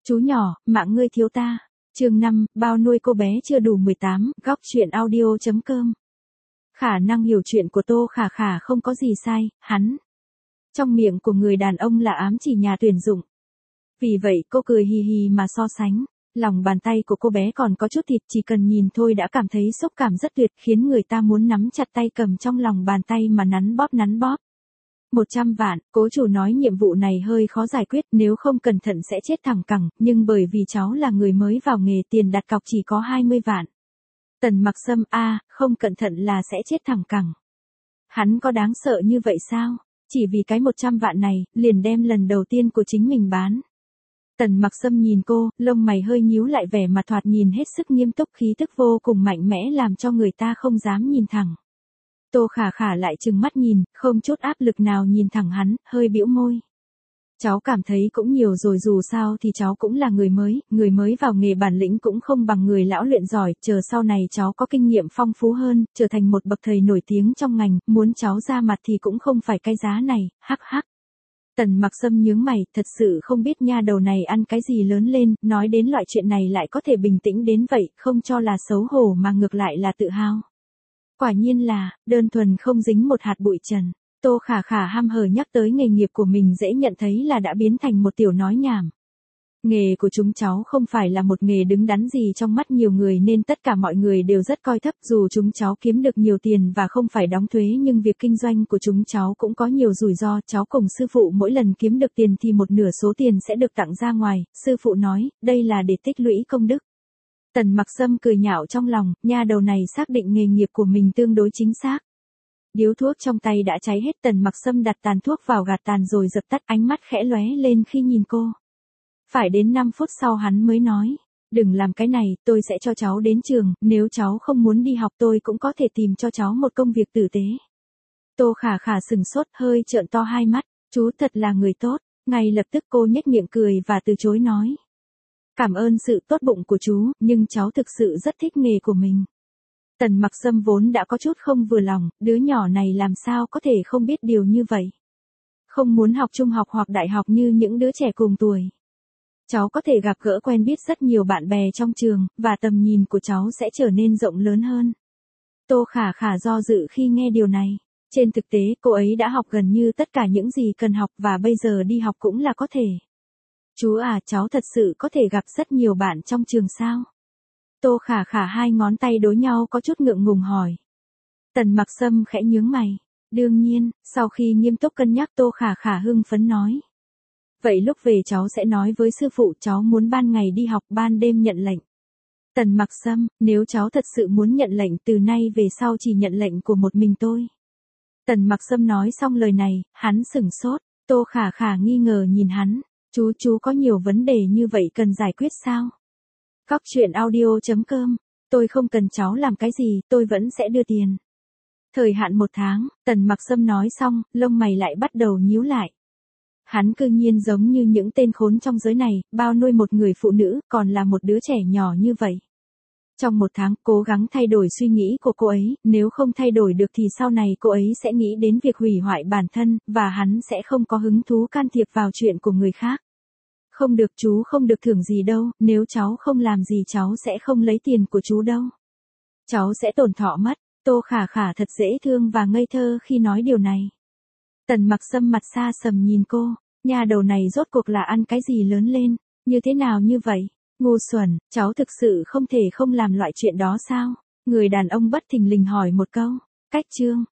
Chú nhỏ, mạng ngươi thiếu ta. Chương 5, bao nuôi cô bé chưa đủ 18, góc chuyện audio.com. Khả năng hiểu chuyện của Tô Khả Khả không có gì sai, hắn. Trong miệng của người đàn ông là ám chỉ nhà tuyển dụng. Vì vậy cô cười hì hì mà so sánh. Lòng bàn tay của cô bé còn có chút thịt, chỉ cần nhìn thôi đã cảm thấy xúc cảm rất tuyệt, khiến người ta muốn nắm chặt tay cầm trong lòng bàn tay mà nắn bóp. 100 vạn, cố chủ nói nhiệm vụ này hơi khó giải quyết, nếu không cẩn thận sẽ chết thẳng cẳng, nhưng bởi vì cháu là người mới vào nghề, tiền đặt cọc chỉ có 20 vạn. Tần Mặc Sâm không cẩn thận là sẽ chết thẳng cẳng. Hắn có đáng sợ như vậy sao? Chỉ vì cái 100 vạn này, liền đem lần đầu tiên của chính mình bán. Tần Mặc Sâm nhìn cô, lông mày hơi nhíu lại, vẻ mặt thoạt nhìn hết sức nghiêm túc, khí tức vô cùng mạnh mẽ làm cho người ta không dám nhìn thẳng. Tô Khả Khả lại trừng mắt nhìn, không chút áp lực nào nhìn thẳng hắn, hơi bĩu môi. Cháu cảm thấy cũng nhiều rồi, dù sao thì cháu cũng là người mới vào nghề bản lĩnh cũng không bằng người lão luyện giỏi, chờ sau này cháu có kinh nghiệm phong phú hơn, trở thành một bậc thầy nổi tiếng trong ngành, muốn cháu ra mặt thì cũng không phải cái giá này, hắc hắc. Tần Mặc Sâm nhướng mày, thật sự không biết nha đầu này ăn cái gì lớn lên, nói đến loại chuyện này lại có thể bình tĩnh đến vậy, không cho là xấu hổ mà ngược lại là tự hào. Quả nhiên là, đơn thuần không dính một hạt bụi trần. Tô Khả Khả ham hở nhắc tới nghề nghiệp của mình, dễ nhận thấy là đã biến thành một tiểu nói nhảm. Nghề của chúng cháu không phải là một nghề đứng đắn gì trong mắt nhiều người, nên tất cả mọi người đều rất coi thấp, dù chúng cháu kiếm được nhiều tiền và không phải đóng thuế, nhưng việc kinh doanh của chúng cháu cũng có nhiều rủi ro. Cháu cùng sư phụ mỗi lần kiếm được tiền thì một nửa số tiền sẽ được tặng ra ngoài, sư phụ nói, đây là để tích lũy công đức. Tần Mặc Sâm cười nhạo trong lòng, nha đầu này xác định nghề nghiệp của mình tương đối chính xác. Điếu thuốc trong tay đã cháy hết, Tần Mặc Sâm đặt tàn thuốc vào gạt tàn rồi dập tắt, ánh mắt khẽ lóe lên khi nhìn cô. Phải đến 5 phút sau hắn mới nói, đừng làm cái này, tôi sẽ cho cháu đến trường, nếu cháu không muốn đi học tôi cũng có thể tìm cho cháu một công việc tử tế. Tô Khả Khả sừng sốt, hơi trợn to hai mắt, chú thật là người tốt. Ngay lập tức cô nhếch miệng cười và từ chối nói. Cảm ơn sự tốt bụng của chú, nhưng cháu thực sự rất thích nghề của mình. Tần Mặc Sâm vốn đã có chút không vừa lòng, đứa nhỏ này làm sao có thể không biết điều như vậy. Không muốn học trung học hoặc đại học như những đứa trẻ cùng tuổi. Cháu có thể gặp gỡ quen biết rất nhiều bạn bè trong trường, và tầm nhìn của cháu sẽ trở nên rộng lớn hơn. Tô Khả Khả do dự khi nghe điều này. Trên thực tế cô ấy đã học gần như tất cả những gì cần học và bây giờ đi học cũng là có thể. Chú cháu thật sự có thể gặp rất nhiều bạn trong trường sao? Tô Khả Khả hai ngón tay đối nhau có chút ngượng ngùng hỏi. Tần Mặc Sâm khẽ nhướng mày. Đương nhiên, sau khi nghiêm túc cân nhắc Tô Khả Khả hưng phấn nói. Vậy lúc về cháu sẽ nói với sư phụ cháu muốn ban ngày đi học, ban đêm nhận lệnh. Tần Mặc Sâm, nếu cháu thật sự muốn nhận lệnh từ nay về sau chỉ nhận lệnh của một mình tôi. Tần Mặc Sâm nói xong lời này, hắn sửng sốt, Tô Khả Khả nghi ngờ nhìn hắn. Chú có nhiều vấn đề như vậy cần giải quyết sao? Góc chuyện audio.com, tôi không cần cháu làm cái gì, tôi vẫn sẽ đưa tiền. Thời hạn 1 tháng, Tần Mặc Sâm nói xong, lông mày lại bắt đầu nhíu lại. Hắn cư nhiên giống như những tên khốn trong giới này, bao nuôi một người phụ nữ, còn là một đứa trẻ nhỏ như vậy. Trong 1 tháng, cố gắng thay đổi suy nghĩ của cô ấy, nếu không thay đổi được thì sau này cô ấy sẽ nghĩ đến việc hủy hoại bản thân, và hắn sẽ không có hứng thú can thiệp vào chuyện của người khác. Không được, chú không được thưởng gì đâu, nếu cháu không làm gì cháu sẽ không lấy tiền của chú đâu. Cháu sẽ tổn thọ mất. Tô Khả Khả thật dễ thương và ngây thơ khi nói điều này. Tần Mặc Sâm mặt xa sầm nhìn cô, nhà đầu này rốt cuộc là ăn cái gì lớn lên, như thế nào như vậy? Ngu xuẩn, cháu thực sự không thể không làm loại chuyện đó sao? Người đàn ông bất thình lình hỏi một câu. Cách chương.